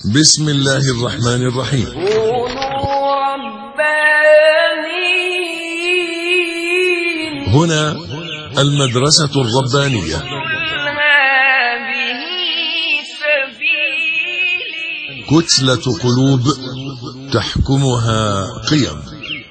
بسم الله الرحمن الرحيم. كونوا ربانيين. هنا المدرسة الربانية. هذه سبيلي. كتلة قلوب تحكمها قيم.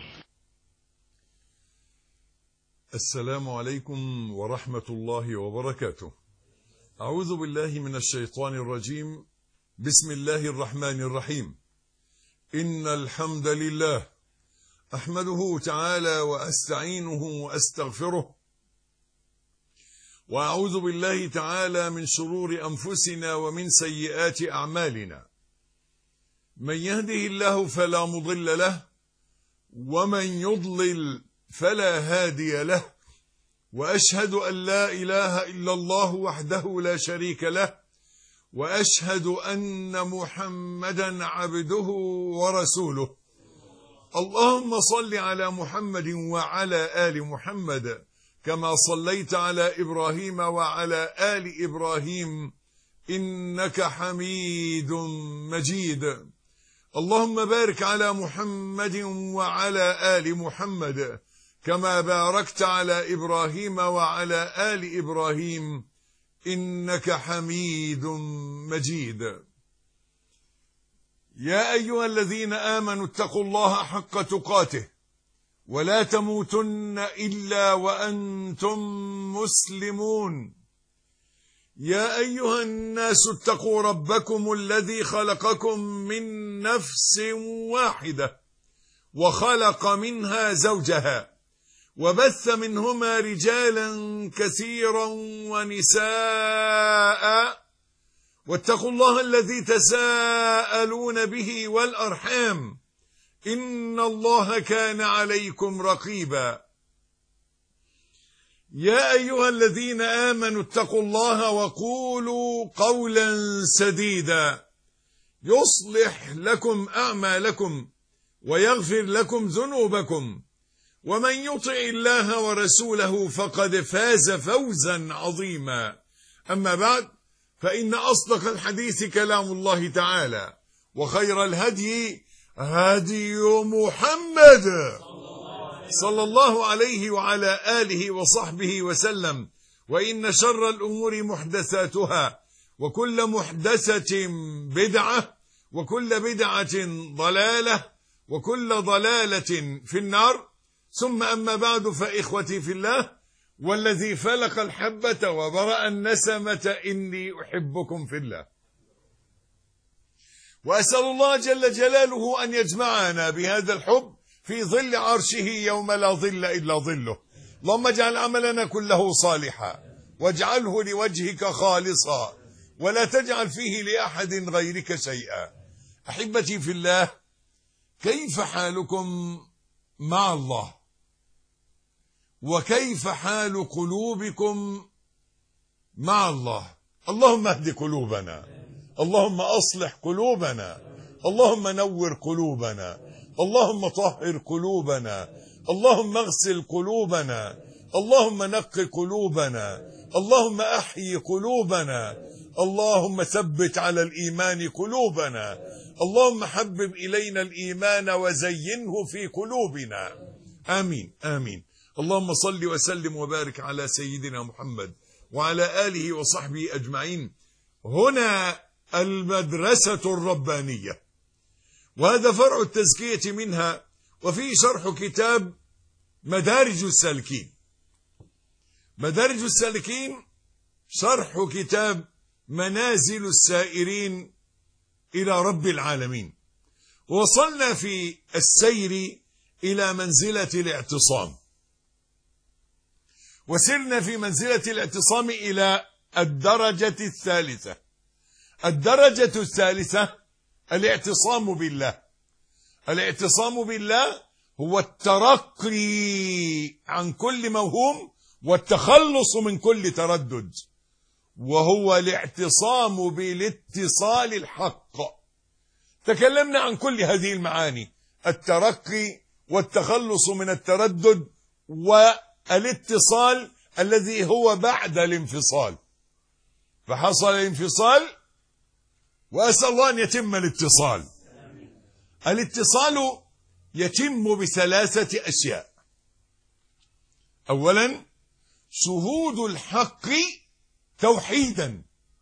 السلام عليكم ورحمة الله وبركاته. أعوذ بالله من الشيطان الرجيم. بسم الله الرحمن الرحيم. إن الحمد لله أحمده تعالى وأستعينه وأستغفره، وأعوذ بالله تعالى من شرور أنفسنا ومن سيئات أعمالنا. من يهده الله فلا مضل له، ومن يضلل فلا هادي له، وأشهد أن لا إله إلا الله وحده لا شريك له، وأشهد أن محمدا عبده ورسوله. اللهم صل على محمد وعلى آل محمد كما صليت على إبراهيم وعلى آل إبراهيم إنك حميد مجيد. اللهم بارك على محمد وعلى آل محمد كما باركت على إبراهيم وعلى آل إبراهيم إنك حميد مجيد. يا أيها الذين آمنوا اتقوا الله حق تقاته ولا تموتن إلا وأنتم مسلمون. يا أيها الناس اتقوا ربكم الذي خلقكم من نفس واحدة وخلق منها زوجها وبث منهما رجالا كثيرا ونساء، واتقوا الله الذي تساءلون به والأرحام إن الله كان عليكم رقيبا. يا أيها الذين آمنوا اتقوا الله وقولوا قولا سديدا يصلح لكم أعمالكم ويغفر لكم ذنوبكم، ومن يطع الله ورسوله فقد فاز فوزا عظيما. أما بعد، فإن أصدق الحديث كلام الله تعالى، وخير الهدي هدي محمد صلى الله عليه وعلى آله وصحبه وسلم، وإن شر الأمور محدثاتها، وكل محدثة بدعة، وكل بدعة ضلالة، وكل ضلالة في النار. ثم أما بعد، فإخوتي في الله، والذي فلق الحبة وبرأ النسمة إني أحبكم في الله، وأسأل الله جل جلاله أن يجمعنا بهذا الحب في ظل عرشه يوم لا ظل إلا ظله. اللهم اجعل عملنا كله صالحا، واجعله لوجهك خالصا، ولا تجعل فيه لأحد غيرك شيئا. أحبتي في الله، كيف حالكم مع الله؟ وكيف حال قلوبكم مع الله؟ اللهم اهد قلوبنا، اللهم أصلح قلوبنا، اللهم نور قلوبنا، اللهم طهر قلوبنا، اللهم اغسل قلوبنا، اللهم نق قلوبنا، اللهم أحيي قلوبنا، اللهم ثبت على الإيمان قلوبنا، اللهم حبب إلينا الإيمان وزينه في قلوبنا. آمين آمين. اللهم صل وسلم وبارك على سيدنا محمد وعلى آله وصحبه أجمعين. هنا المدرسة الربانية، وهذا فرع التزكية منها، وفيه شرح كتاب مدارج السالكين. مدارج السالكين شرح كتاب منازل السائرين إلى رب العالمين. وصلنا في السير إلى منزلة الاعتصام، وسرنا في منزلة الاعتصام إلى الدرجة الثالثة. الدرجة الثالثة الاعتصام بالله. الاعتصام بالله هو الترقي عن كل موهوم والتخلص من كل تردد، وهو الاعتصام بالاتصال الحق. تكلمنا عن كل هذه المعاني: الترقي والتخلص من التردد والاتصال الذي هو بعد الانفصال. فحصل الانفصال وأسأل الله أن يتم الاتصال. الاتصال يتم بثلاثة أشياء. أولا شهود الحق توحيدا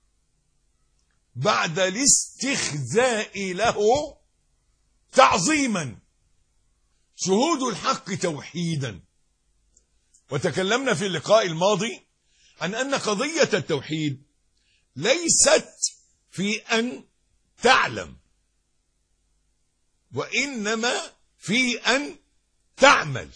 بعد الاستخزاء له تعظيما. شهود الحق توحيدا. وتكلمنا في اللقاء الماضي عن أن قضية التوحيد ليست في أن تعلم، وإنما في أن تعمل.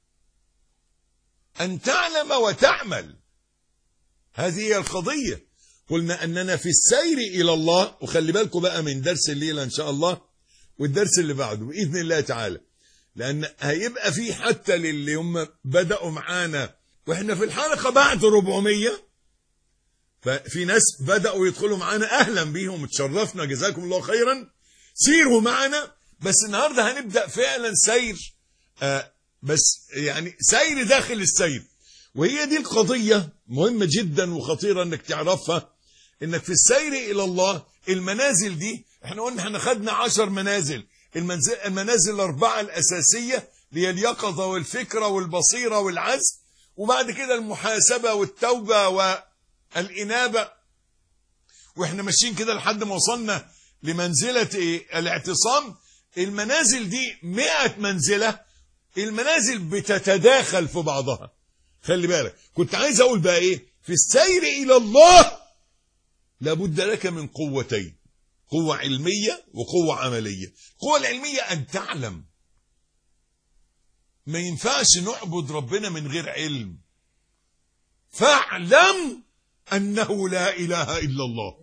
أن تعلم وتعمل، هذه هي القضية. قلنا أننا في السير إلى الله، وخلي بالكم بقى من درس الليلة إن شاء الله والدرس اللي بعده بإذن الله تعالى، لأن هيبقى في حتى للي هم بدأوا معانا وإحنا في الحلقة بعد 400، ففي ناس بدأوا يدخلوا معانا، أهلا بيهم، اتشرفنا، جزاكم الله خيرا، سيروا معنا. بس النهاردة هنبدأ فعلا سير، بس يعني سير داخل السير. وهي دي القضية مهمة جدا وخطيرة انك تعرفها، انك في السير الى الله المنازل دي، احنا قلنا احنا خدنا 10 منازل، المنازل الأربعة الأساسية هي اليقظة والفكرة والبصيرة والعزم، وبعد كده المحاسبة والتوبة والإنابة، واحنا ماشيين كده لحد ما وصلنا لمنزلة الاعتصام. المنازل دي 100 منزلة، المنازل بتتداخل في بعضها. خلي بالك، كنت عايز اقول بقى ايه، في السير الى الله لابد لك من قوتين، قوة علمية وقوة عملية. القوة العلمية ان تعلم، ما ينفعش نعبد ربنا من غير علم. فاعلم انه لا اله الا الله،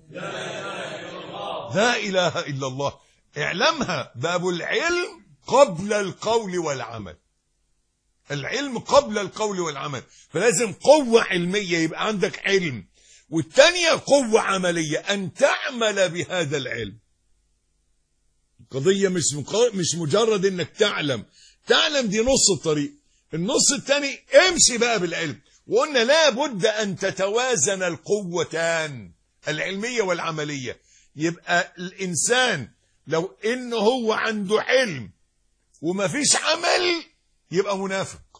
لا اله الا الله. اعلمها، باب العلم قبل القول والعمل. العلم قبل القول والعمل، فلازم قوة علمية يبقى عندك علم، والتانية قوة عملية أن تعمل بهذا العلم. القضية مش مجرد انك تعلم دي نص الطريق، النص التاني امشي بقى بالعلم. وقلنا لا بد أن تتوازن القوتان العلمية والعملية. يبقى الإنسان لو إنه هو عنده علم وما فيش عمل يبقى منافق،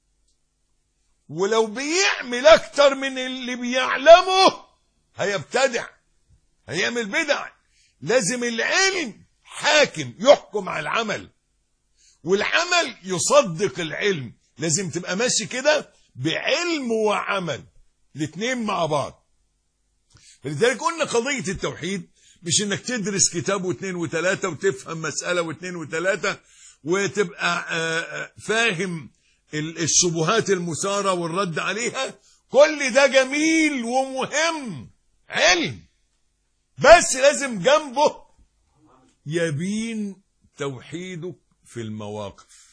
ولو بيعمل أكتر من اللي بيعلمه هيبتدع، هيعمل بدع. لازم العلم حاكم يحكم على العمل، والعمل يصدق العلم. لازم تبقى ماشي كده بعلم وعمل الاثنين مع بعض. فلذلك قلنا قضية التوحيد مش انك تدرس كتاب واثنين وثلاثة وتفهم مسألة واثنين وثلاثة وتبقى فاهم الشبهات المثارة والرد عليها. كل ده جميل ومهم، علم، بس لازم جنبه يبين توحيدك في المواقف،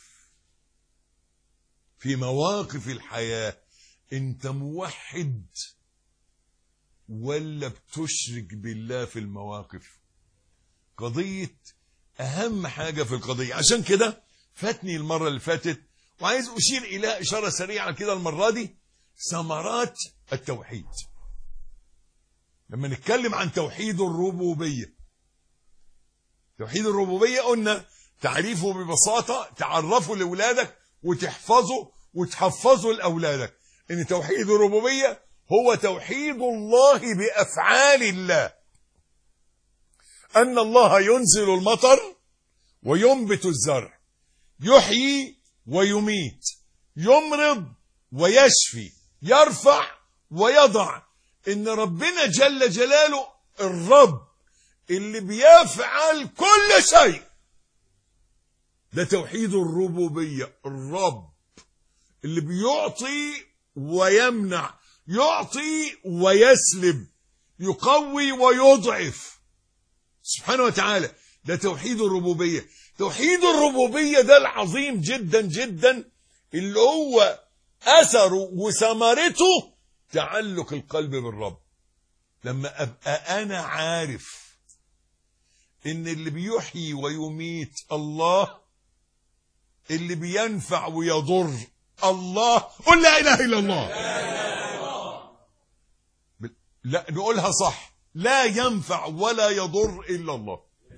في مواقف الحياة. انت موحد ولا بتشرك بالله في المواقف؟ قضية أهم حاجة في القضية. عشان كده فاتني المرة اللي فاتت وعايز أشير إلى إشارة سريعة كده المرة دي، ثمرات التوحيد. لما نتكلم عن توحيد الربوبية، توحيد الربوبية قلنا تعريفه ببساطة، تعرفه لأولادك وتحفظه لأولادك، إن توحيد الربوبية هو توحيد الله بأفعال الله. أن الله ينزل المطر وينبت الزرع، يحيي ويميت، يمرض ويشفي، يرفع ويضع. إن ربنا جل جلاله الرب اللي بيفعل كل شيء، ده توحيد الربوبية. الرب اللي بيعطي ويمنع، يعطي ويسلب، يقوي ويضعف سبحانه وتعالى، ده توحيد الربوبية. توحيد الربوبية ده العظيم جدا جدا، اللي هو أثره وثمرته تعلق القلب بالرب. لما أبقى أنا عارف إن اللي بيحيي ويميت الله، اللي بينفع ويضر الله، قل لا إله إلا الله. لا نقولها صح، لا ينفع ولا يضر إلا الله،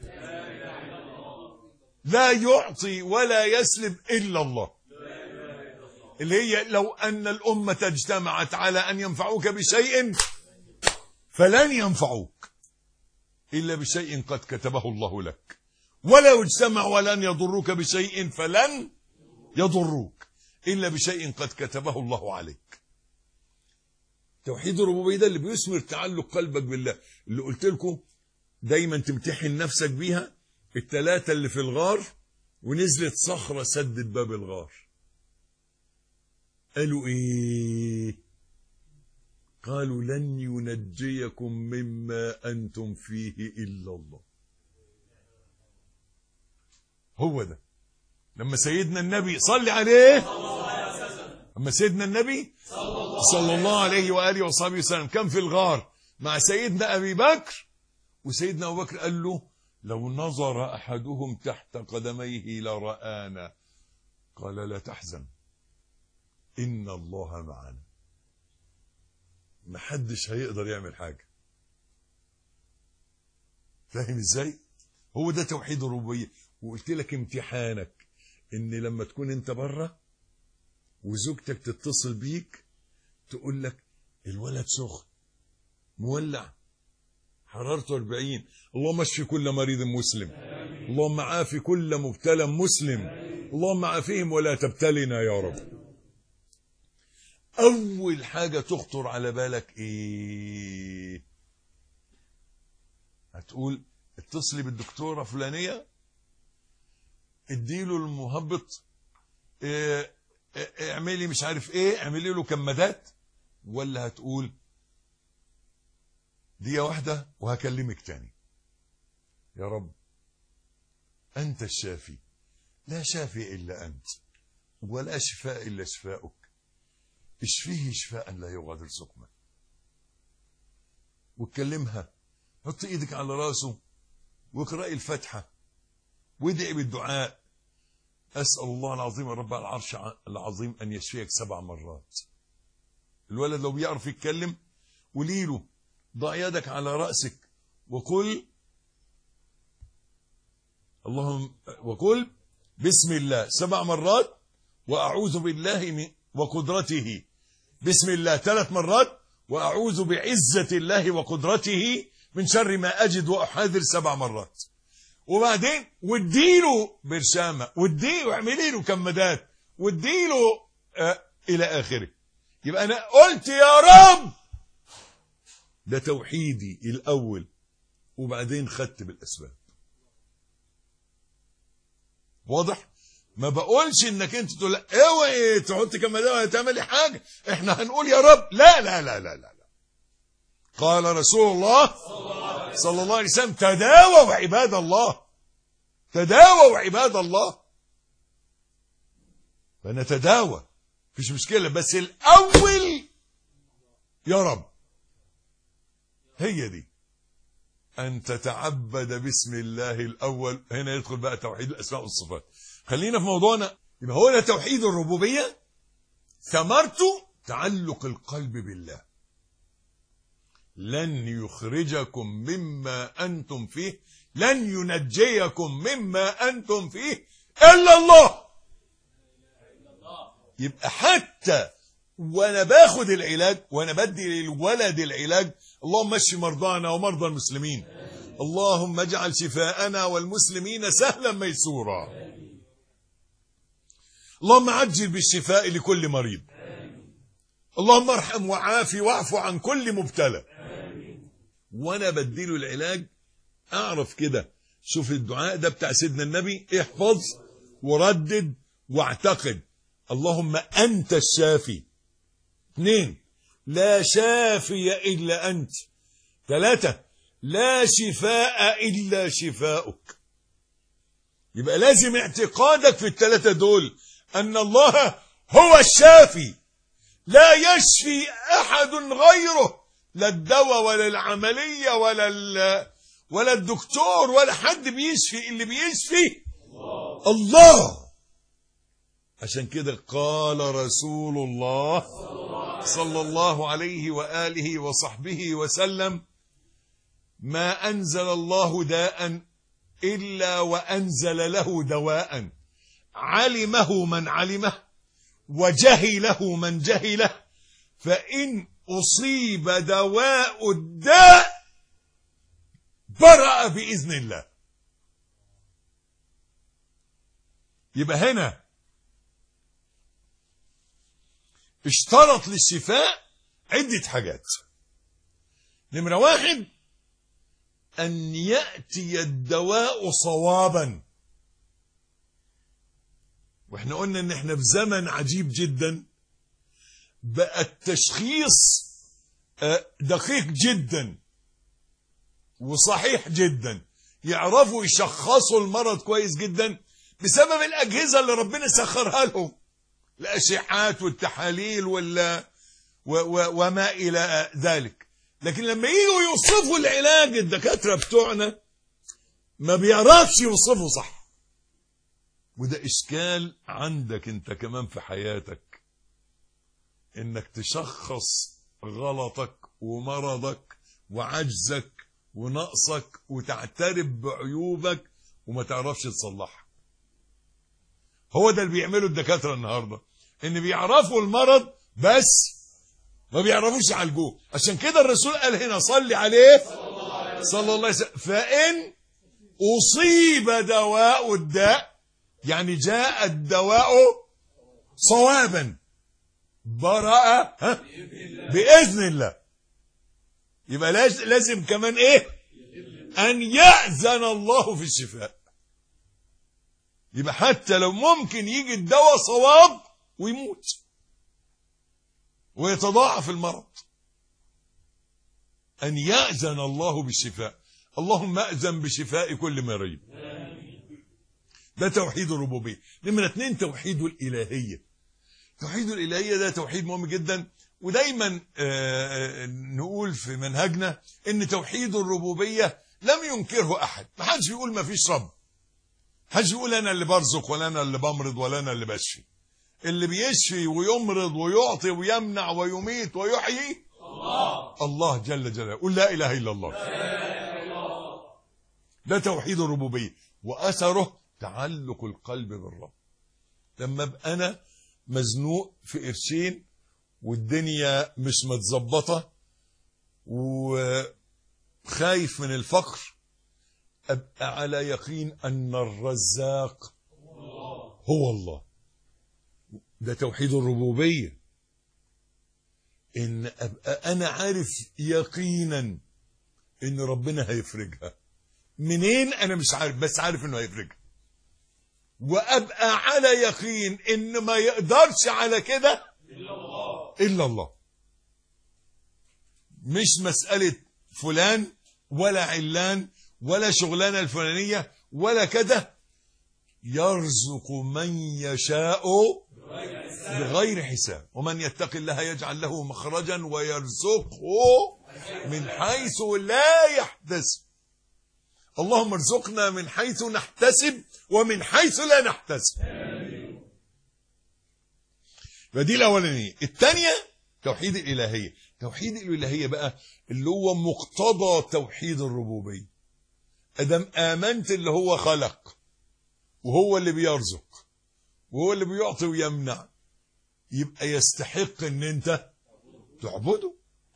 لا يعطي ولا يسلب إلا الله، اللي هي لو أن الأمة اجتمعت على أن ينفعوك بشيء فلن ينفعوك إلا بشيء قد كتبه الله لك، ولو اجتمعوا ولن يضروك بشيء فلن يضروك إلا بشيء قد كتبه الله عليك. توحيد الربوبية ده اللي بيثمر تعلق قلبك بالله، اللي قلت لكم دايما تمتحن نفسك بيها. الثلاثة اللي في الغار ونزلت صخرة سدت باب الغار، قالوا ايه؟ قالوا لن ينجيكم مما أنتم فيه إلا الله. هو ده لما سيدنا النبي صلى عليه، لما سيدنا النبي صلى الله عليه وآله وصحبه وسلم كان في الغار مع سيدنا أبي بكر، وسيدنا أبو بكر قال له لو نظر أحدهم تحت قدميه لرآنا، قال لا تحزن إن الله معنا. محدش هيقدر يعمل حاجة. فاهم ازاي؟ هو ده توحيد الربوبية. وقلت لك امتحانك ان لما تكون انت بره وزوجتك تتصل بيك تقول لك الولد سخن مولع حرارته 40، اللهم اشفي كل مريض مسلم، اللهم عافي كل مبتلى مسلم، اللهم عافيهم ولا تبتلنا يا رب. اول حاجة تخطر على بالك ايه؟ هتقول اتصلي بالدكتورة فلانية، اديله المهبط، اعملي مش عارف ايه، اعملي له كمادات، ولا هتقول دقيقة واحدة وهكلمك تاني؟ يا رب أنت الشافي، لا شافي إلا أنت، ولا شفاء إلا شفاؤك، اشفيه شفاء لا يغادر سقما. واتكلمها، حط ايدك على راسه واقرأي الفاتحة وادعي بالدعاء، أسأل الله العظيم رب العرش العظيم أن يشفيك 7 مرات. الولد لو بيعرف يتكلم قولي له ضع يدك على رأسك وقل اللهم وقل بسم الله 7 مرات، وأعوذ بالله من وقدرته بسم الله 3 مرات، وأعوذ بعزة الله وقدرته من شر ما أجد وأحاذر 7 مرات. وبعدين واديله برشامة، واديله اعملي له كمادات، واديله إلى آخره. يبقى أنا قلت يا رب، ده توحيدي الأول، وبعدين خدت بالأسباب. واضح؟ ما بقولش انك انت تقول اوعي تحط كمادات ولا تعملي حاجة، احنا هنقول يا رب. لا لا لا لا لا. قال رسول الله صلى الله عليه وسلم تداووا عباد الله، تداووا عباد الله. فنتداوى مفيش مشكلة، بس الأول يا رب. هي دي أن تتعبد باسم الله الأول. هنا يدخل بقى توحيد الأسماء والصفات. خلينا في موضوعنا. يبقى هو ده توحيد الربوبية، ثمرته تعلق القلب بالله. لن يخرجكم مما أنتم فيه، لن ينجيكم مما أنتم فيه إلا الله. يبقى حتى وانا باخد العلاج وانا بدي للولد العلاج، اللهم اشف مرضانا ومرضى المسلمين، اللهم اجعل شفاءنا والمسلمين سهلا ميسورا، اللهم عجل بالشفاء لكل مريض، اللهم ارحم وعافي واعف عن كل مبتلى. وانا بدي له العلاج اعرف كده. شوف الدعاء ده بتاع سيدنا النبي، احفظ وردد واعتقد. اللهم انت الشافي. 2 لا شافي إلا أنت. 3 لا شفاء إلا شفاؤك. يبقى لازم اعتقادك في ال3 دول أن الله هو الشافي، لا يشفي أحد غيره، لا الدواء ولا العملية ولا الدكتور ولا حد بيشفي. اللي بيشفي الله. عشان كده قال رسول الله صلى الله عليه وآله وصحبه وسلم ما أنزل الله داء إلا وأنزل له دواء علمه من علمه وجهله من جهله، فإن أصيب دواء الداء برأ بإذن الله. يبقى هنا اشترط للشفاء عدة حاجات. نمرة 1 أن يأتي الدواء صوابا. واحنا قلنا ان احنا في زمن عجيب جدا، بقى التشخيص دقيق جدا وصحيح جدا، يعرفوا يشخصوا المرض كويس جدا بسبب الأجهزة اللي ربنا سخرها لهم، الأشعات والتحاليل وما إلى ذلك. لكن لما يجوا يوصفوا العلاج الدكاترة بتوعنا ما بيعرفش يوصفوا صح. وده إشكال عندك انت كمان في حياتك، انك تشخص غلطك ومرضك وعجزك ونقصك وتعترف بعيوبك وما تعرفش تصلحها. هو ده اللي بيعمله الدكاترة النهاردة، ان بيعرفوا المرض بس ما بيعرفوش يعالجوه. عشان كده الرسول قال هنا صلي عليه صلى الله عليه وسلم، فإن أصيب دواء الداء، يعني جاء الدواء صوابا برأ بإذن الله. يبقى لازم كمان ايه؟ أن يأذن الله في الشفاء. يبقى حتى لو ممكن يجي الدواء صواب ويموت ويتضاعف المرض، أن يأذن الله بالشفاء. اللهم أذن بشفاء كل مريض. ده توحيد الربوبية. نمرة 2 توحيد الإلهية. توحيد الإلهية ده توحيد مهم جدا، ودايما نقول في منهجنا ان توحيد الربوبية لم ينكره أحد. ما حدش يقول ما فيش رب، حدش يقول أنا اللي برزق ولا أنا اللي بمرض ولا أنا اللي بشفي. اللي بيشفي ويمرض ويعطي ويمنع ويميت ويحيي الله جل جلاله. قل لا إله إلا الله. ده توحيد الربوبية، وأثره تعلق القلب بالرب. لما ابقى أنا مزنوق في قرشين والدنيا مش متظبطة وخايف من الفقر، أبقى على يقين أن الرزاق هو الله. ده توحيد الربوبية، إن أبقى أنا عارف يقينا إن ربنا هيفرجها. منين أنا مش عارف، بس عارف إنه هيفرجها. وأبقى على يقين إن ما يقدرش على كده إلا الله. مش مسألة فلان ولا علان ولا شغلانة الفلانية ولا كده. يرزق من يشاء بغير حساب، ومن يتق الله يجعل له مخرجا ويرزقه من حيث لا يحتسب. اللهم ارزقنا من حيث نحتسب ومن حيث لا نحتسب. فدي الأولانية. الثانية توحيد الإلهية. توحيد الإلهية بقى اللي هو مقتضى توحيد الربوبية. أدم آمنت اللي هو خلق وهو اللي بيرزق وهو اللي بيعطي ويمنع، يبقى يستحق ان انت تعبده.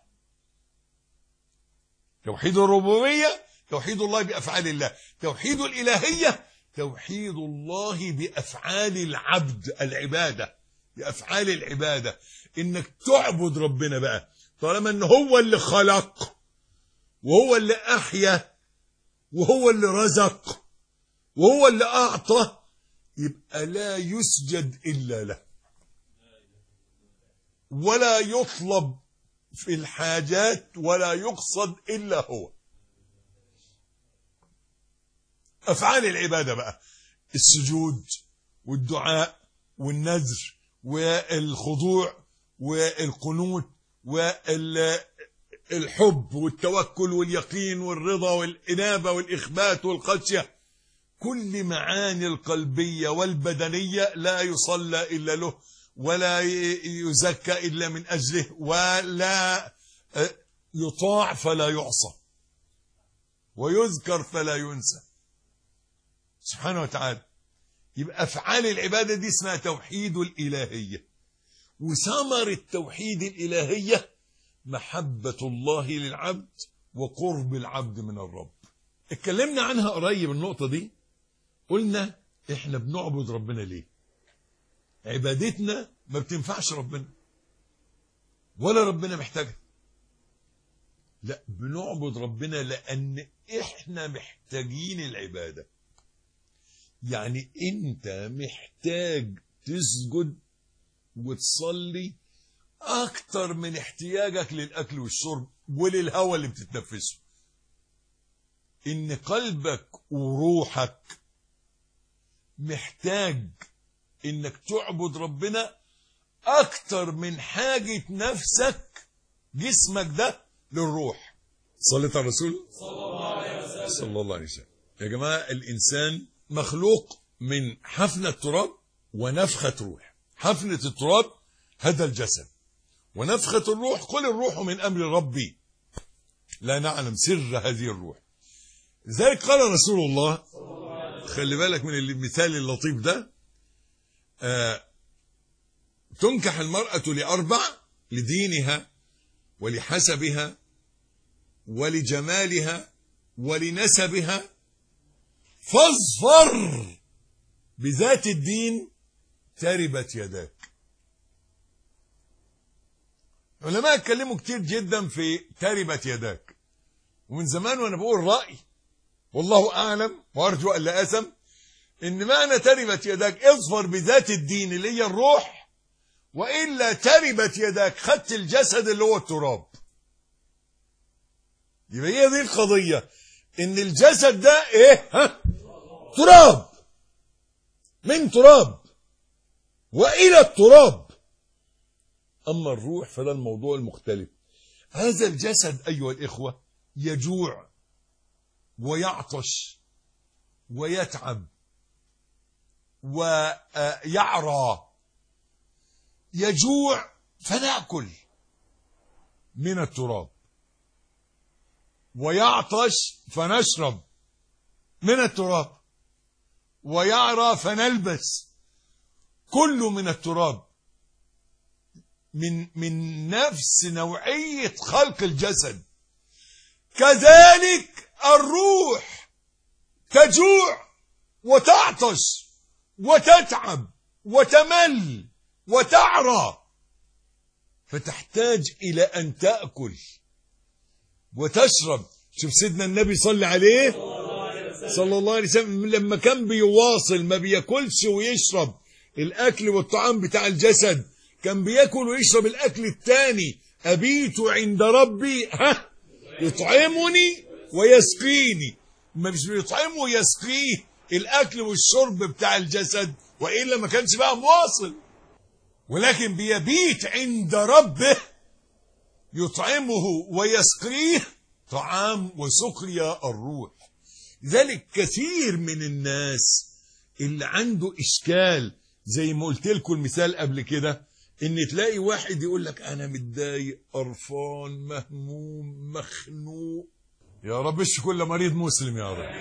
توحيد الربوبية توحيد الله بأفعال الله. توحيد الإلهية توحيد الله بأفعال العبد، العبادة، بأفعال العبادة. انك تعبد ربنا بقى طالما ان هو اللي خلق وهو اللي أحيا وهو اللي رزق وهو اللي أعطى، يبقى لا يسجد إلا له ولا يطلب في الحاجات ولا يقصد إلا هو. أفعال العبادة بقى السجود والدعاء والنذر والخضوع والقنوت والحب والتوكل واليقين والرضا والإنابة والإخبات والخشية، كل معاني القلبية والبدنية لا يصلى إلا له ولا يزكى إلا من أجله ولا يطاع فلا يعصى. ويذكر فلا ينسى سبحانه وتعالى. يبقى أفعال العبادة دي اسمها توحيد الإلهية. وثمرة توحيد الإلهية محبة الله للعبد وقرب العبد من الرب. اتكلمنا عنها قريب النقطة دي، قلنا احنا بنعبد ربنا ليه؟ عبادتنا ما بتنفعش ربنا ولا ربنا محتاجها، لا، بنعبد ربنا لأن احنا محتاجين العبادة. يعني انت محتاج تسجد وتصلي اكتر من احتياجك للاكل والشرب وللهواء اللي بتتنفسه. ان قلبك وروحك محتاج انك تعبد ربنا اكتر من حاجة نفسك جسمك ده للروح. صليت على الرسول صلى الله عليه وسلم. يا جماعة الانسان مخلوق من حفنة تراب ونفخة روح. حفنة التراب هذا الجسد، ونفخة الروح قل الروح من أمر ربي لا نعلم سر هذه الروح. لذلك قال رسول الله، خلي بالك من المثال اللطيف ده، تنكح المرأة لأربع: لدينها ولحسبها ولجمالها ولنسبها فاظفر بذات الدين تربت يداك. علماء اتكلموا كتير جدا في تربت يداك، ومن زمان وانا بقول رأي والله اعلم وارجو ان لا اثم، ان معنى تربت يداك اظفر بذات الدين اللي هي الروح، والا تربت يداك خدت الجسد اللي هو التراب. يبقى هي دي القضية، ان الجسد ده ايه؟ تراب، من تراب والى التراب. اما الروح فده الموضوع المختلف. هذا الجسد ايها الاخوة يجوع ويعطش ويتعب ويعرى. يجوع فنأكل من التراب، ويعطش فنشرب من التراب، ويعرى فنلبس، كله من التراب، من نفس نوعية خلق الجسد. كذلك الروح تجوع وتعطش وتتعب وتمل وتعرى، فتحتاج إلى أن تأكل وتشرب. شوف سيدنا النبي صلى عليه صلى الله عليه وسلم لما كان بيواصل ما بياكلش ويشرب الأكل والطعام بتاع الجسد، كان بياكل ويشرب الأكل الثاني: أبيت عند ربي يطعمني ويسقيني. ما مش بيطعمه ويسقيه الأكل والشرب بتاع الجسد، وإلا ما كانش بقى مواصل، ولكن بيبيت عند ربه يطعمه ويسقيه طعام وسقيا الروح. لذلك كثير من الناس اللي عنده إشكال، زي ما قلت لكم المثال قبل كده، ان تلاقي واحد يقول لك انا متضايق قرفان مهموم مخنوق، يا رب اشفي كل مريض مسلم يا رب.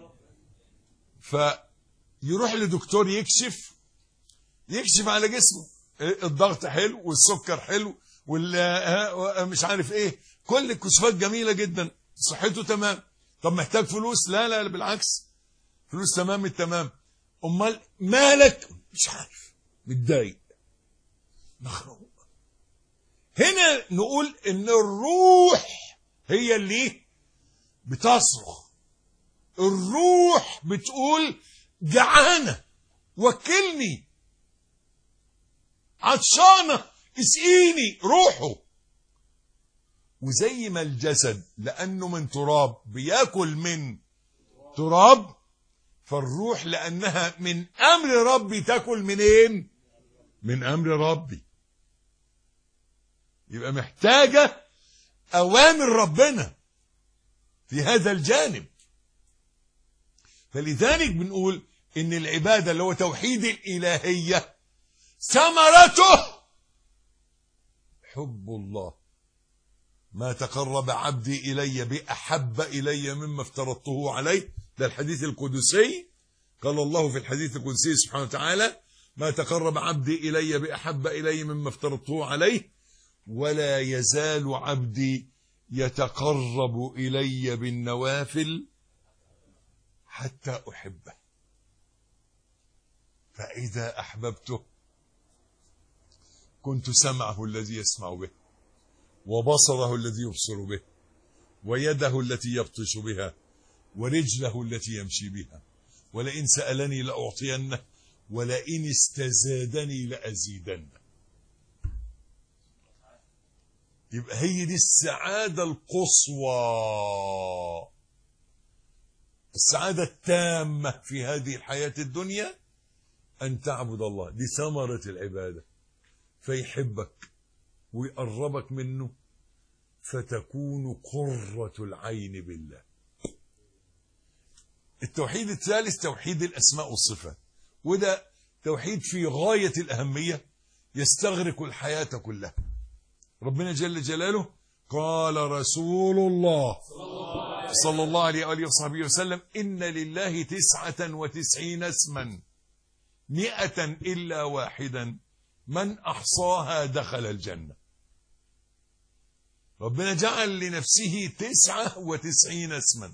فيروح لدكتور يكشف على جسمه، الضغط حلو والسكر حلو مش عارف ايه، كل الكشوفات جميله جدا، صحته تمام. طب محتاج فلوس؟ لا لا بالعكس، فلوس تمام التمام. امال مالك؟ مش عارف، متضايق مخنوق. هنا نقول ان الروح هي اللي بتصرخ، الروح بتقول جعانه وكلني، عطشانه اسقيني، روحه. وزي ما الجسد لانه من تراب بياكل من تراب، فالروح لانها من امر ربي تاكل منين؟ من امر ربي. يبقى محتاجة اوامر ربنا في هذا الجانب. فلذلك بنقول ان العبادة اللي هو توحيد الالهية ثمرته حب الله ما تقرب عبدي إلي بأحب إلي مما افترضته عليه. ده الحديث القدسي. قال الله في الحديث القدسي سبحانه وتعالى: ما تقرب عبدي إلي بأحب إلي مما افترضته عليه، ولا يزال عبدي يتقرب إلي بالنوافل حتى أحبه، فإذا أحببته كنت سمعه الذي يسمع به، وبصره الذي يبصر به، ويده التي يبطش بها، ورجله التي يمشي بها، ولئن سألني لأعطينه، ولئن استزادني لأزيدنه. يبقى هي دي السعادة القصوى، السعادة التامة في هذه الحياة الدنيا، أن تعبد الله. دي ثمرة العبادة، فيحبك ويقربك منه، فتكون قرة العين بالله. التوحيد الثالث توحيد الأسماء والصفات، وده توحيد في غاية الأهمية يستغرق الحياة كلها. ربنا جل جلاله قال رسول الله صلى الله عليه وآله وصحبه وسلم: إن لله 99 اسما 100 إلا واحدا من أحصاها دخل الجنة. ربنا جعل لنفسه 99 اسما،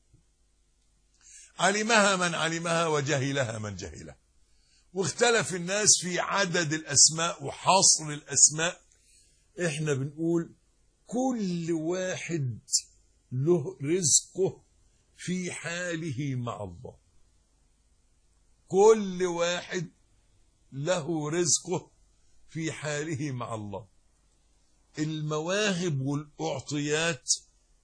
علمها من علمها وجهلها من جهلها. واختلف الناس في عدد الأسماء وحصر الأسماء. احنا بنقول كل واحد له رزقه في حاله مع الله، كل واحد له رزقه في حاله مع الله. المواهب والأعطيات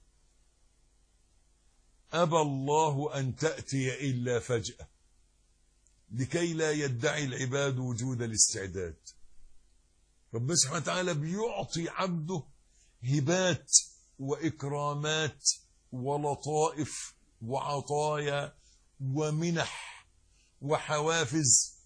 أبى الله أن تأتي إلا فجأة، لكي لا يدعي العباد وجود الاستعداد. ربنا سبحانه وتعالى بيعطي عبده هبات وإكرامات ولطائف وعطايا ومنح وحوافز،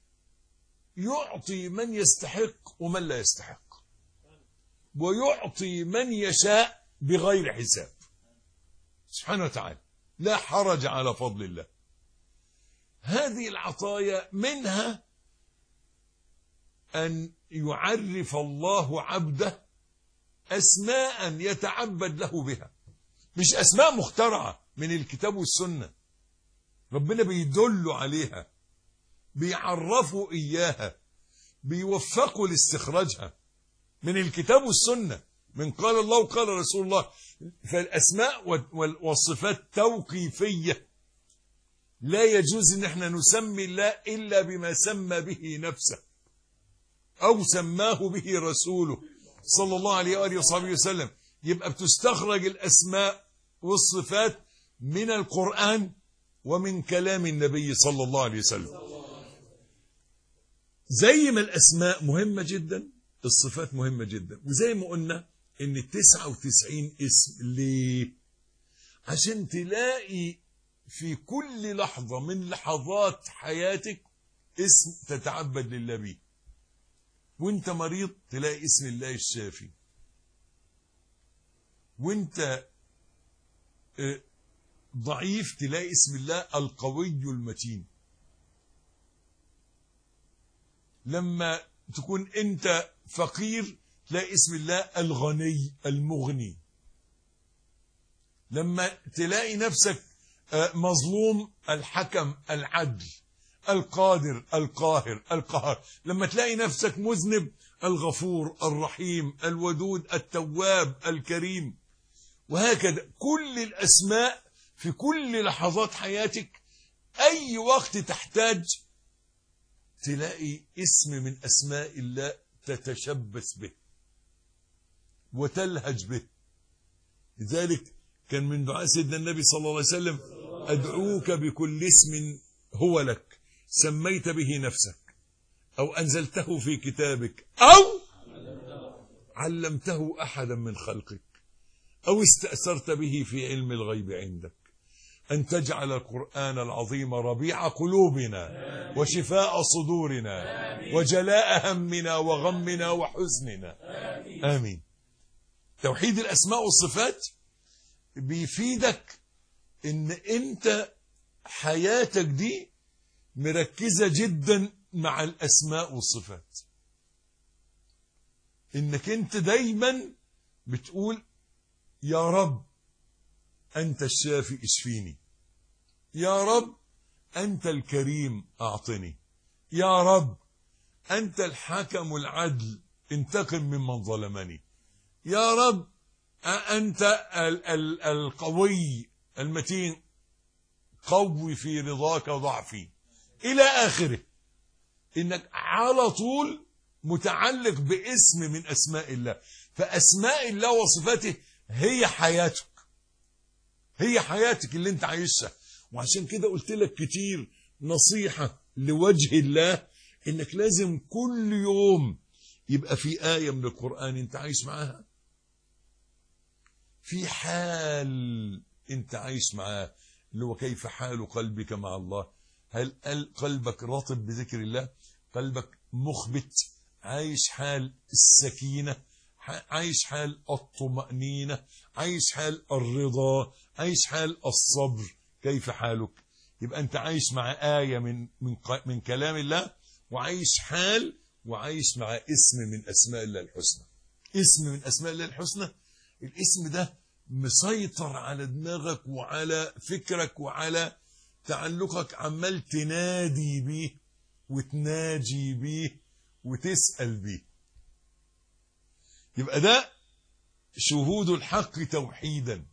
يعطي من يستحق ومن لا يستحق، ويعطي من يشاء بغير حساب سبحانه وتعالى. لا حرج على فضل الله. هذه العطايا منها أن يعرف الله عبده أسماء يتعبد له بها، مش أسماء مخترعة من الكتاب والسنة، ربنا بيدل عليها، بيعرفوا إياها، بيوفقوا لاستخراجها من الكتاب والسنة، من قال الله وقال رسول الله. فالأسماء والصفات توقيفية، لا يجوز ان احنا نسمي الله إلا بما سمى به نفسه أو سماه به رسوله صلى الله عليه وآله وصحبه وسلم. يبقى بتستخرج الأسماء والصفات من القرآن ومن كلام النبي صلى الله عليه وسلم. زي ما الأسماء مهمة جدا، الصفات مهمة جدا. وزي ما قلنا إن 99 اسم. ليه؟ عشان تلاقي في كل لحظة من لحظات حياتك اسم تتعبد لله بيه. وانت مريض تلاقي اسم الله الشافي، وانت ضعيف تلاقي اسم الله القوي المتين. لما تكون انت فقير تلاقي اسم الله الغني المغني. لما تلاقي نفسك مظلوم الحكم العدل القادر القاهر القهار. لما تلاقي نفسك مذنب الغفور الرحيم الودود التواب الكريم. وهكذا كل الأسماء في كل لحظات حياتك، أي وقت تحتاج تلاقي اسم من أسماء الله تتشبث به وتلهج به. لذلك كان من دعاء سيدنا النبي صلى الله عليه وسلم: أدعوك بكل اسم هو لك سميت به نفسك أو أنزلته في كتابك أو علمته أحدا من خلقك أو استأثرت به في علم الغيب عندك أن تجعل القرآن العظيم ربيع قلوبنا وشفاء صدورنا وجلاء همنا وغمنا وحزننا. آمين. توحيد الأسماء والصفات بيفيدك ان انت حياتك دي مركزة جدا مع الأسماء والصفات، انك انت دايما بتقول يا رب أنت الشافي اشفيني، يا رب أنت الكريم أعطني، يا رب أنت الحكم العدل انتقم ممن ظلمني، يا رب أنت القوي المتين قوي في رضاك ضعفي إلى آخره. إنك على طول متعلق باسم من أسماء الله، فأسماء الله وصفاته هي حياتك، هي حياتك اللي انت عايشها. وعشان كده قلت لك كتير نصيحة لوجه الله، انك لازم كل يوم يبقى في آية من القرآن انت عايش معاها، في حال انت عايش معاه، اللي هو كيف حال قلبك مع الله. هل قلبك رطب بذكر الله؟ قلبك مخبت، عايش حال السكينة، عايش حال الطمأنينة، عايش حال الرضا، عايش حال الصبر؟ كيف حالك؟ يبقى انت عايش مع آية من كلام الله، وعايش حال، وعايش مع اسم من أسماء الله الحسنى. اسم من أسماء الله الحسنى، الاسم ده مسيطر على دماغك وعلى فكرك وعلى تعلقك، عمال تنادي بيه وتناجي بيه وتسأل بيه. يبقى ده شهود الحق توحيدا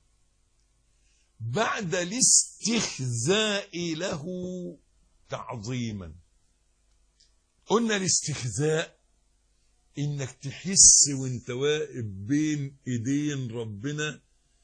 بعد الاستخزاء له تعظيما. قلنا الاستخزاء انك تحس وانت واقف بين ايدين ربنا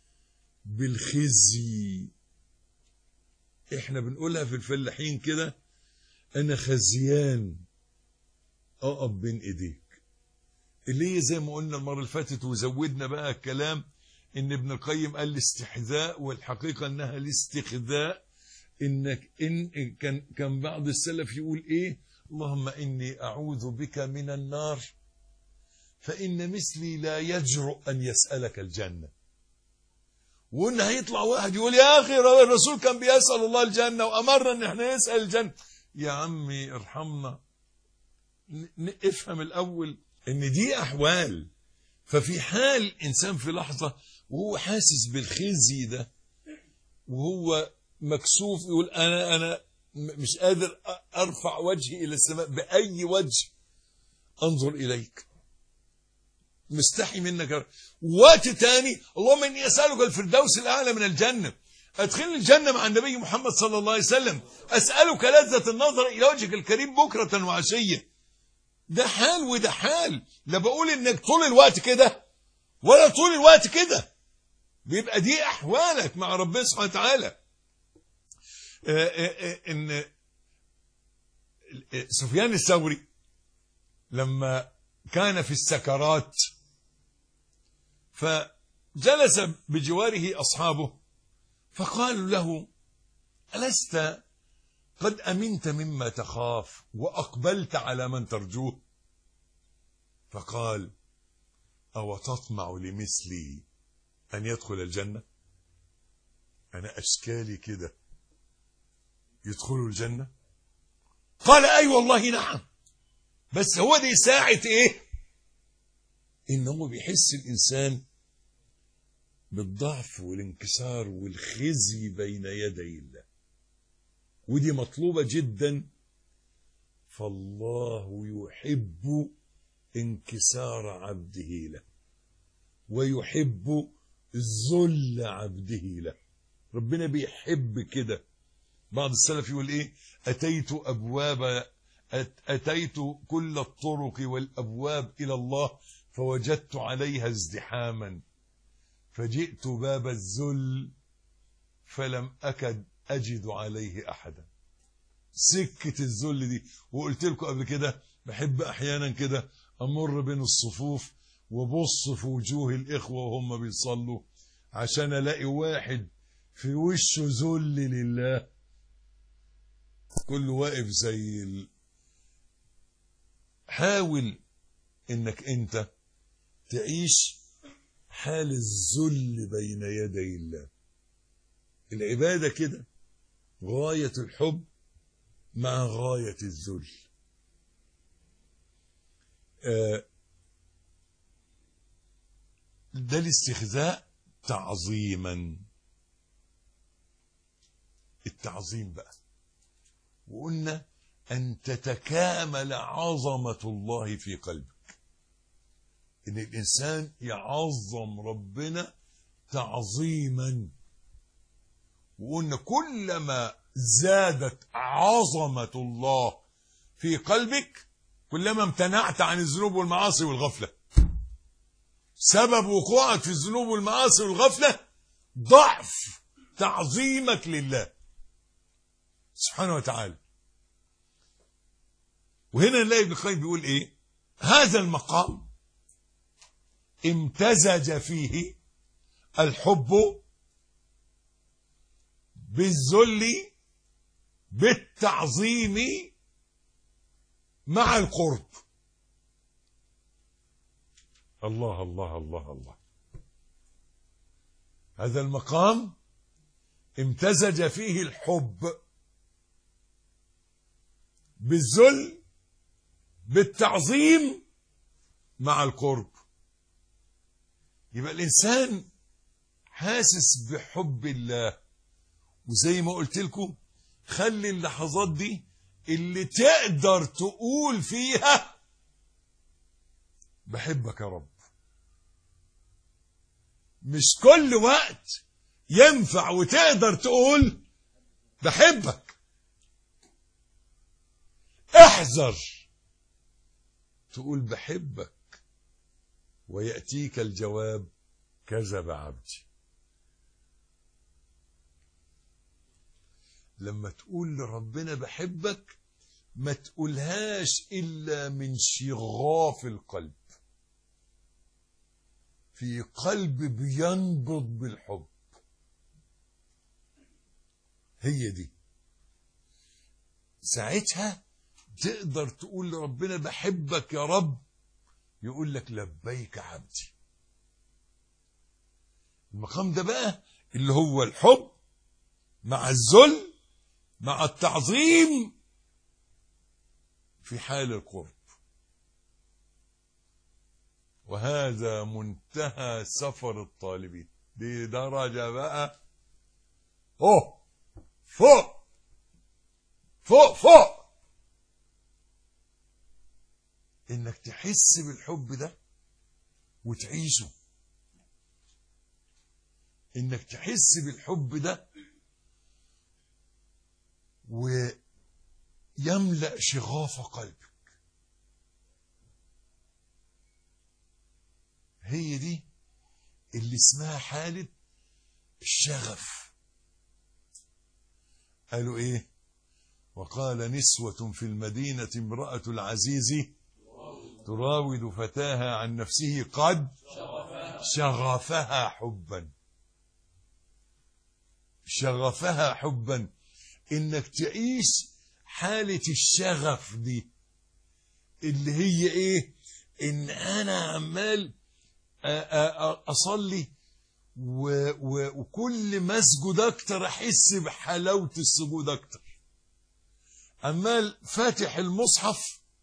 بالخزي. احنا بنقولها في الفلاحين كده، انا خزيان اقف بين ايديك، اللي هي زي ما قلنا المرة اللي فاتت وزودنا بقى الكلام ان ابن القيم قال الاستحذاء، والحقيقة انها الاستخذاء. انك كان بعض السلف يقول ايه؟ اللهم اني اعوذ بك من النار فان مثلي لا يجرؤ ان يسألك الجنة. وان هيطلع واحد يقول يا اخي الرسول كان بيسأل الله الجنة وامرنا ان احنا نسأل الجنة. يا عمي ارحمنا، افهم الاول ان دي احوال. ففي حال انسان في لحظة وهو حاسس بالخزي ده وهو مكسوف، يقول انا مش قادر ارفع وجهي الى السماء، باي وجه انظر اليك، مستحي منك. وقت تاني اللهم اني اسالك الفردوس الاعلى من الجنه، ادخلني الجنه مع النبي محمد صلى الله عليه وسلم، اسالك لذة النظر الى وجهك الكريم بكره وعشيه. ده حال وده حال. لا بقول انك طول الوقت كده ولا طول الوقت كده، بيبقى دي احوالك مع ربنا سبحانه وتعالى. ان سفيان الثوري لما كان في السكرات فجلس بجواره أصحابه فقالوا له ألست قد أمنت مما تخاف وأقبلت على من ترجوه؟ فقال أو تطمع لمثلي أن يدخل الجنة؟ أنا أشكالي كده يدخلوا الجنة؟ قال أي والله نعم. بس هو دي ساعة إيه؟ إنه بيحس الإنسان بالضعف والانكسار والخزي بين يدي الله، ودي مطلوبة جدا. فالله يحب انكسار عبده له ويحب ذل عبده له. ربنا بيحب كده. بعض السلف يقول ايه؟ أتيت كل الطرق والأبواب إلى الله فوجدت عليها ازدحاما فجئت باب الذل فلم أكد أجد عليه أحدا. سكة الذل دي. وقلت لكم قبل كده بحب أحيانا كده أمر بين الصفوف وبص في وجوه الإخوة وهم بيصلوا عشان ألاقي واحد في وشه ذل لله، كله واقف زي حاول انك انت تعيش حال الذل بين يدي الله. العبادة كده غاية الحب مع غاية الذل. ده الاستخزاء تعظيما. التعظيم بقى، وقلنا أن تتكامل عظمة الله في قلبك، إن الإنسان يعظم ربنا تعظيما. وقلنا كلما زادت عظمة الله في قلبك كلما امتنعت عن الذنوب والمعاصي والغفلة. سبب وقوعك في الذنوب والمعاصي والغفلة ضعف تعظيمك لله سبحانه وتعالى. وهنا نلاقي ابن القيم بيقول ايه؟ هذا المقام امتزج فيه الحب بالذل بالتعظيم مع القرب. الله الله الله الله. هذا المقام امتزج فيه الحب بالذل بالتعظيم مع القرب. يبقى الإنسان حاسس بحب الله. وزي ما قلت لكم خلي اللحظات دي اللي تقدر تقول فيها بحبك يا رب. مش كل وقت ينفع وتقدر تقول بحبك. احذر تقول بحبك ويأتيك الجواب كذب عبدي. لما تقول لربنا بحبك ما تقولهاش إلا من شغاف القلب، في قلب بينبض بالحب. هي دي ساعتها تقدر تقول لربنا بحبك يا رب، يقول لك لبيك عبدي. المقام ده بقى اللي هو الحب مع الذل مع التعظيم في حال القرب. وهذا منتهى سفر الطالبين. دي درجة بقى فوق فوق فوق، انك تحس بالحب ده وتعيشه، انك تحس بالحب ده ويملأ شغاف قلبك. هي دي اللي اسمها حالة الشغف. قالوا ايه؟ وقال نسوة في المدينة امرأة العزيز تراود فتاها عن نفسه قد شغفها حبا. شغفها حبا، انك تعيش حالة الشغف دي اللي هي ايه؟ ان انا عمال اصلي وكل ما اسجد اكتر احس بحلاوة السجود اكتر. عمال فاتح المصحف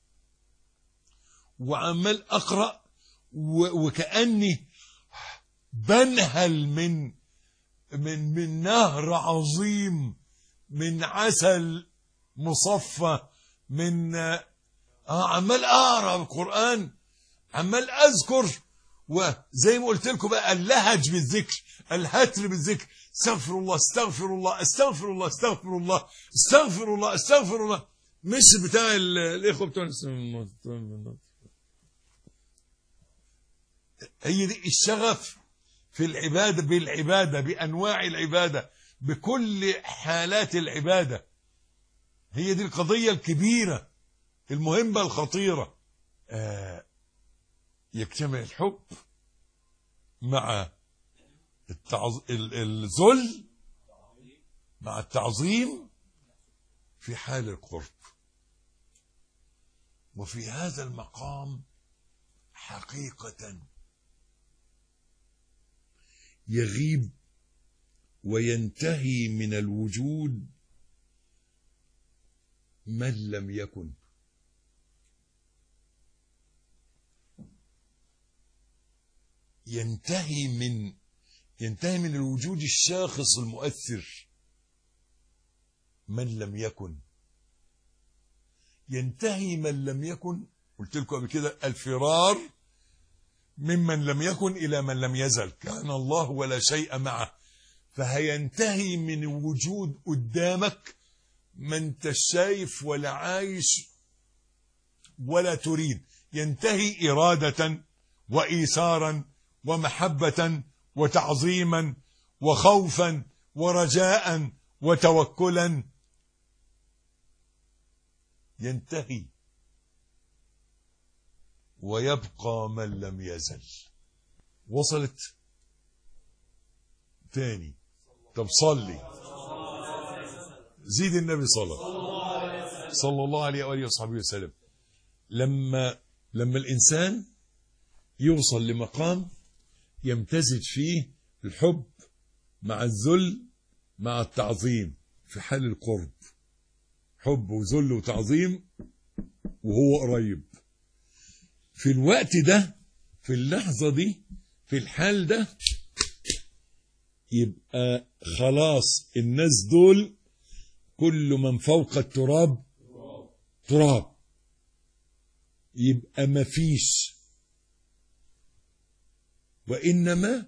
وعمال اقرأ وكأني بنهل من نهر عظيم من عسل مصفى، من عمال اقرا القرآن، عمال اذكر، وزي ما قلت لكم بقى اللهج بالذكر، الهتر بالذكر، استغفر الله استغفر الله استغفر الله استغفر الله استغفر الله استغفر الله، مش بتاع الاخوه بتوع هي دي الشغف في العباده، بالعباده، بانواع العباده، بكل حالات العباده. هي دي القضيه الكبيره المهمه الخطيره. يجتمع الحب مع الذل مع التعظيم في حال القرب. وفي هذا المقام حقيقة يغيب وينتهي من الوجود من لم يكن. ينتهي من الوجود الشاخص المؤثر من لم يكن. ينتهي من لم يكن، قلت لكم قبل كده، الفرار ممن لم يكن إلى من لم يزل، كان الله ولا شيء معه. فهينتهي من وجود قدامك ما انت شايف ولا عايش ولا تريد. ينتهي إرادة وإيثارا ومحبة وتعظيما وخوفا ورجاء وتوكلا. ينتهي ويبقى من لم يزل. وصلت تاني؟ طب صلي، زيد النبي صلى الله عليه وآله وصحبه وسلم. لما الإنسان يوصل لمقام يمتزج فيه الحب مع الذل مع التعظيم في حال القرب، حب وذل وتعظيم وهو قريب، في الوقت ده، في اللحظة دي، في الحال ده، يبقى خلاص الناس دول كل من فوق التراب تراب. يبقى مفيش، وإنما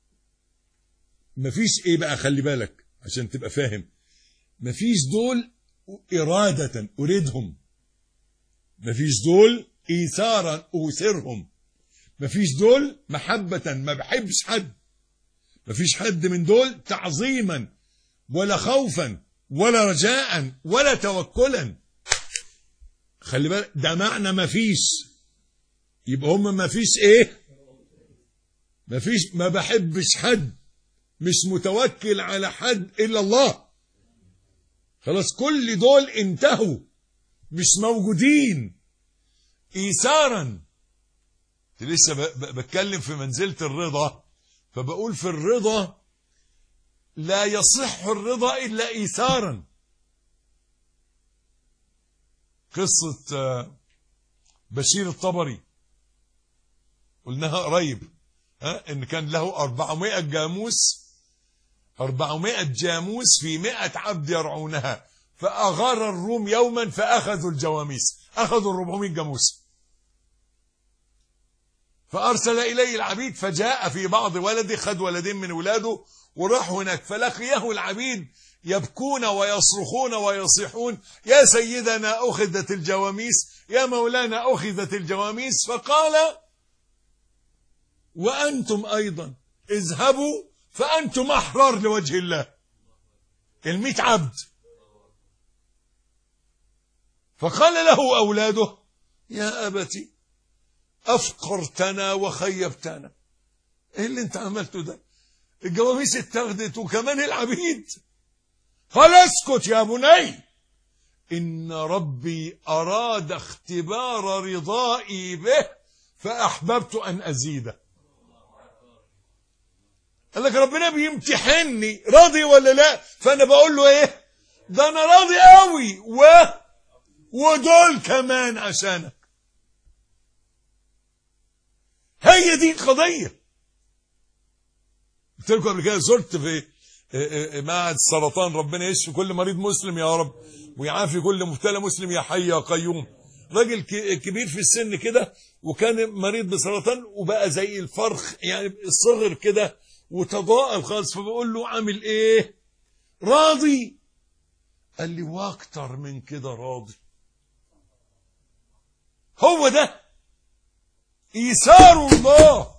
مفيش ايه بقى، خلي بالك عشان تبقى فاهم. مفيش دول إرادة أريدهم، مفيش دول إيثارا أوثرهم، مفيش دول محبة ما بحبش حد، مفيش حد من دول تعظيما ولا خوفا ولا رجاء ولا توكلا. خلي بالك ده معنى مفيش. يبقى هم مفيش ايه؟ مفيش، ما بحبش حد، مش متوكل على حد إلا الله. خلاص كل دول انتهوا، مش موجودين. إيثارا، لسه بتكلم في منزلة الرضا، فبقول في الرضا لا يصح الرضا إلا إيثارا. قصة بشير الطبري قلناها قريب، إن كان له 400 جاموس في 100 عبد يرعونها، فأغار الروم يوما فأخذوا الجواميس، أخذوا 400 جاموس، فأرسل إليه العبيد، فجاء في بعض ولده، خد ولدين من ولاده وراح هناك، فلقيه العبيد يبكون ويصرخون ويصيحون: يا سيدنا أخذت الجواميس، يا مولانا أخذت الجواميس. فقال: وأنتم أيضا اذهبوا فأنتم أحرار لوجه الله. 100 عبد. فقال له أولاده: يا أبتي أفقرتنا وخيبتنا، إيه اللي أنت عملته ده؟ الجواميس اتاخدت وكمان العبيد. قال: اسكت يا بني، إن ربي أراد اختبار رضائي به فأحببت أن أزيده. قال لك ربنا بيمتحني راضي ولا لا، فأنا بقول له إيه؟ ده أنا راضي قوي ودول كمان عشانك. هي دي القضية. قلت لكم قبل كده، زرت في معهد السرطان، ربنا يشفي كل مريض مسلم يا رب، ويعافي كل مبتلى مسلم يا حي يا قيوم. راجل كبير في السن كده، وكان مريض بسرطان وبقى زي الفرخ، يعني الصغر كده وتضاءل خالص. فبقول له: عامل ايه؟ راضي؟ قال لي: واكتر من كده راضي. هو ده إيثار الله.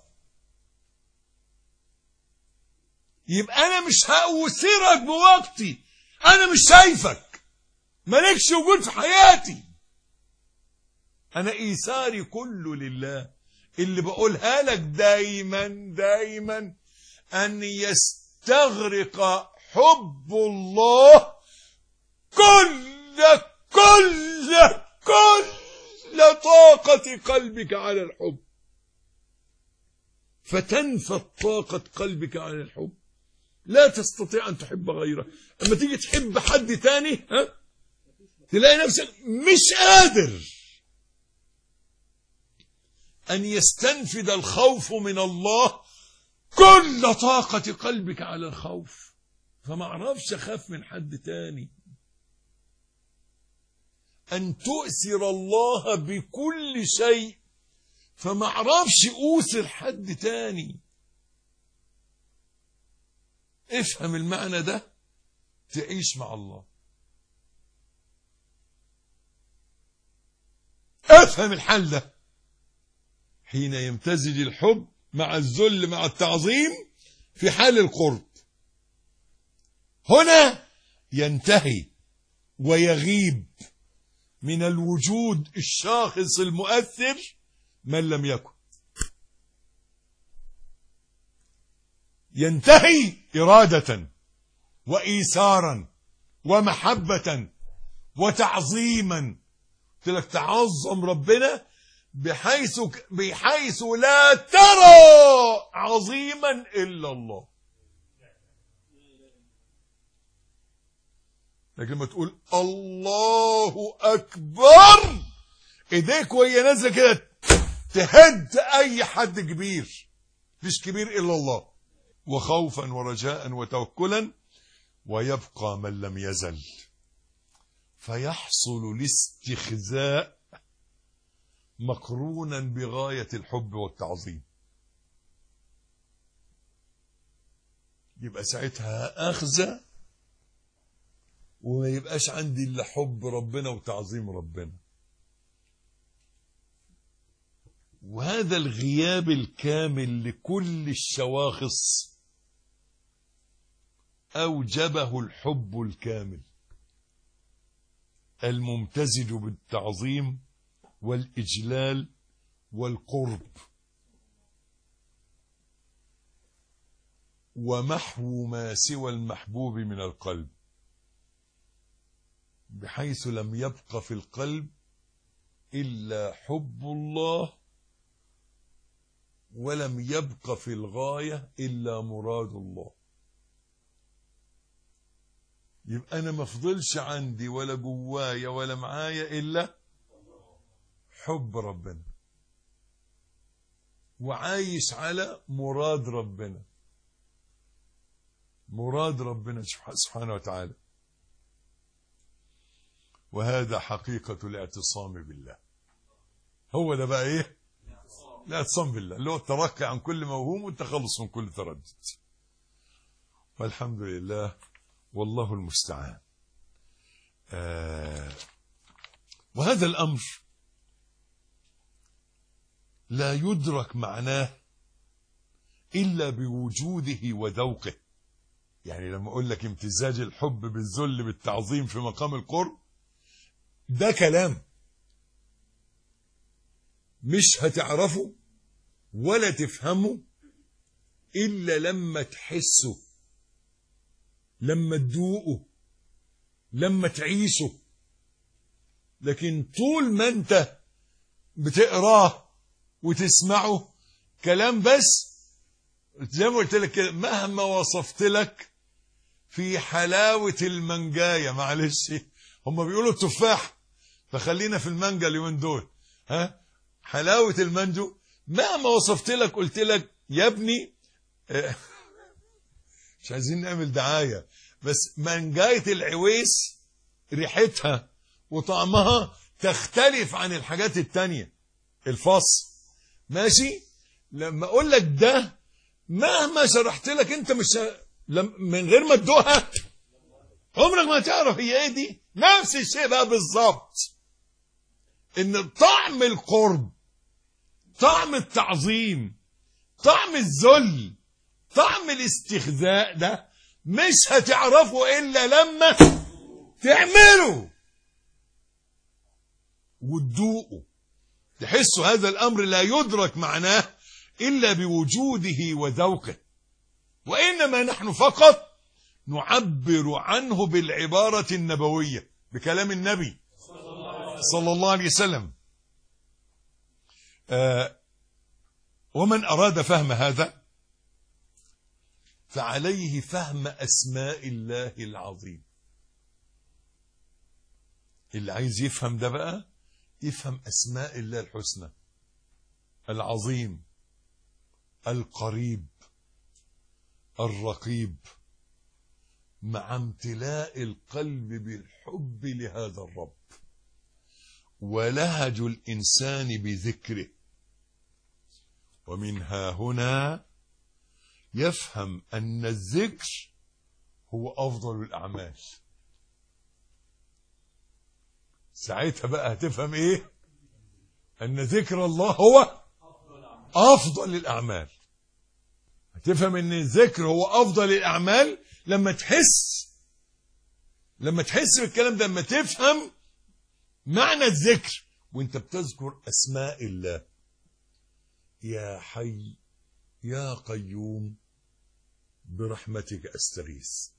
يبقى أنا مش هأوثرك بوقتي، أنا مش شايفك، مالكش وجود في حياتي، أنا إيثاري كله لله. اللي بقولها لك دايما أن يستغرق حب الله كل طاقة قلبك على الحب. فتنفذ طاقة قلبك عن الحب. لا تستطيع أن تحب غيره. أما تيجي تحب حد تاني تلاقي نفسك مش قادر أن يستنفذ الخوف من الله كل طاقة قلبك على الخوف. فما أعرفش أخاف من حد تاني. أن تؤثر الله بكل شيء، فما أعرفش أؤثر حد تاني. افهم المعنى ده تعيش مع الله. افهم الحل ده. حين يمتزج الحب مع الذل مع التعظيم في حال القرب، هنا ينتهي ويغيب من الوجود الشاخص المؤثر من لم يكن. ينتهي إرادة وإيثارا ومحبة وتعظيما. قلت لك تعظم ربنا بحيث لا ترى عظيما إلا الله. لكن لما تقول الله أكبر، ايديك وهي نازله كده تهد أي حد كبير. مش كبير إلا الله. وخوفا ورجاء وتوكلا، ويبقى من لم يزل، فيحصل الاستخزاء مقرونا بغاية الحب والتعظيم. يبقى ساعتها أخزى وما يبقاش عندي إلا حب ربنا وتعظيم ربنا. وهذا الغياب الكامل لكل الشواخص أوجبه الحب الكامل الممتزج بالتعظيم والإجلال والقرب، ومحو ما سوى المحبوب من القلب، بحيث لم يبق في القلب إلا حب الله، ولم يبق في الغاية إلا مراد الله. يبقى أنا ما فضلش عندي ولا جوايا ولا معايا إلا حب ربنا، وعايش على مراد ربنا، مراد ربنا سبحانه وتعالى. وهذا حقيقة الاعتصام بالله. هو ده بقى ايه؟ الاعتصام بالله، اللي هو الترقي عن كل موهوم والتخلص من كل تردد. والحمد لله والله المستعان. وهذا الأمر لا يدرك معناه إلا بوجوده وذوقه. يعني لما أقول لك امتزاج الحب بالذل بالتعظيم في مقام القرب، ده كلام مش هتعرفه ولا تفهمه إلا لما تحسه، لما تدوقه، لما تعيشه. لكن طول ما انت بتقراه وتسمعه كلام بس، زي ما قلت لك كده، مهما وصفت لك في حلاوة المانجاية، معلش هم بيقولوا التفاح فخلينا في المانجا اليومين دول، حلاوة المانجو، مهما وصفت لك قلت لك يا ابني مش عايزين نعمل دعاية، بس مانجاية العويس ريحتها وطعمها تختلف عن الحاجات التانية، الفص ماشي. لما اقول لك ده مهما شرحت لك انت مش من غير ما تدوقها عمرك ما تعرف هي ايه دي. نفس الشيء بقى بالظبط، ان طعم القرب، طعم التعظيم، طعم الذل، طعم الاستخزاء ده مش هتعرفه الا لما تعمله وتدوقه، تحسوا. هذا الامر لا يدرك معناه الا بوجوده وذوقه، وانما نحن فقط نعبر عنه بالعبارة النبوية، بكلام النبي صلى الله عليه وسلم. ومن أراد فهم هذا فعليه فهم أسماء الله العظيم. اللي عايز يفهم ده بقى يفهم أسماء الله الحسنى: العظيم، القريب، الرقيب، مع امتلاء القلب بالحب لهذا الرب، ولهج الإنسان بذكره. ومنها هنا يفهم أن الذكر هو أفضل الأعمال. ساعتها بقى هتفهم إيه؟ أن ذكر الله هو أفضل الأعمال. هتفهم أن الذكر هو أفضل الأعمال لما تحس بالكلام ده، لما تفهم معنى الذكر وانت بتذكر أسماء الله: يا حي يا قيوم برحمتك أستغيث.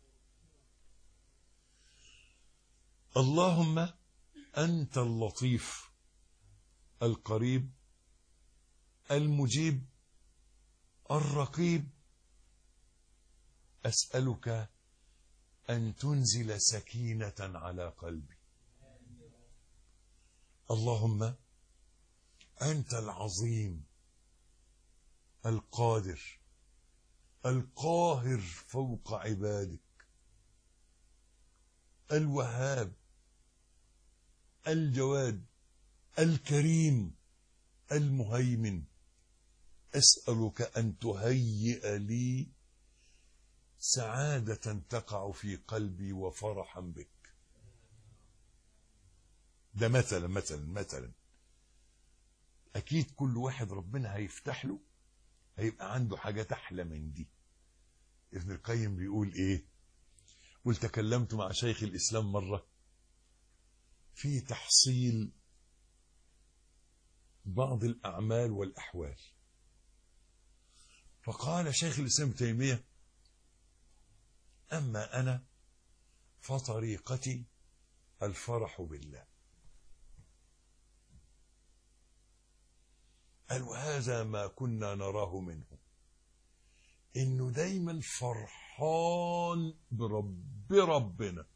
اللهم أنت اللطيف القريب المجيب الرقيب، أسألك أن تنزل سكينة على قلبي. اللهم أنت العظيم القادر القاهر فوق عبادك، الوهاب الجواد الكريم المهيمن، أسألك أن تهيئ لي سعادة تقع في قلبي وفرحا بك. ده مثلا أكيد كل واحد ربنا هيفتح له هيبقى عنده حاجات أحلى من دي. ابن القيم بيقول إيه؟ قلت تكلمت مع شيخ الإسلام مرة في تحصيل بعض الأعمال والأحوال، فقال شيخ الإسلام ابن تيمية: أما أنا فطريقتي الفرح بالله. قال: وهذا ما كنا نراه منه، إنه دايما فرحان بربنا.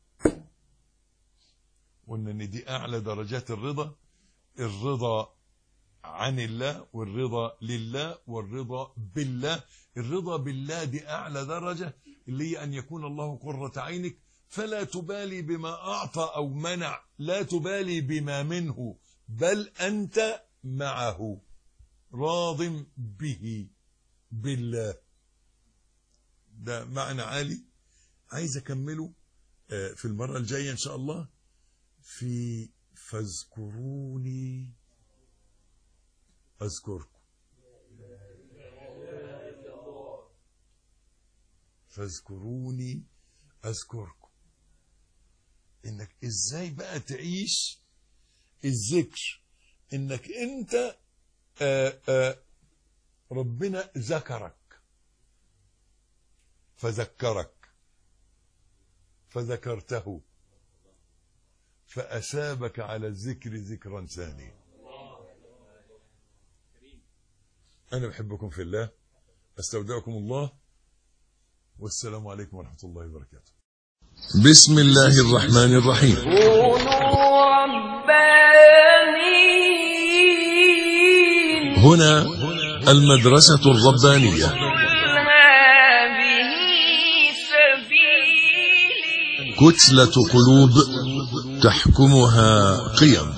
قلنا إن دي أعلى درجات الرضا: الرضا عن الله، والرضا لله، والرضا بالله. الرضا بالله دي أعلى درجة، اللي هي أن يكون الله قرة عينك، فلا تبالي بما أعطى أو منع، لا تبالي بما منه، بل أنت معه راض به بالله. ده معنى عالي عايز أكمله في المرة الجاية إن شاء الله في فاذكروني أذكركم. فاذكروني أذكركم. إنك إزاي بقى تعيش الذكر؟ إنك أنت ربنا ذكرك فذكرك فذكرته فأثابك على الذكر ذكرا ثانيا. أنا بحبكم في الله، أستودعكم الله، والسلام عليكم ورحمة الله وبركاته. بسم الله الرحمن الرحيم. كونوا ربانيين. هنا المدرسة الربانية. هذه سبيلي. كتلة قلوب تحكمها قيم.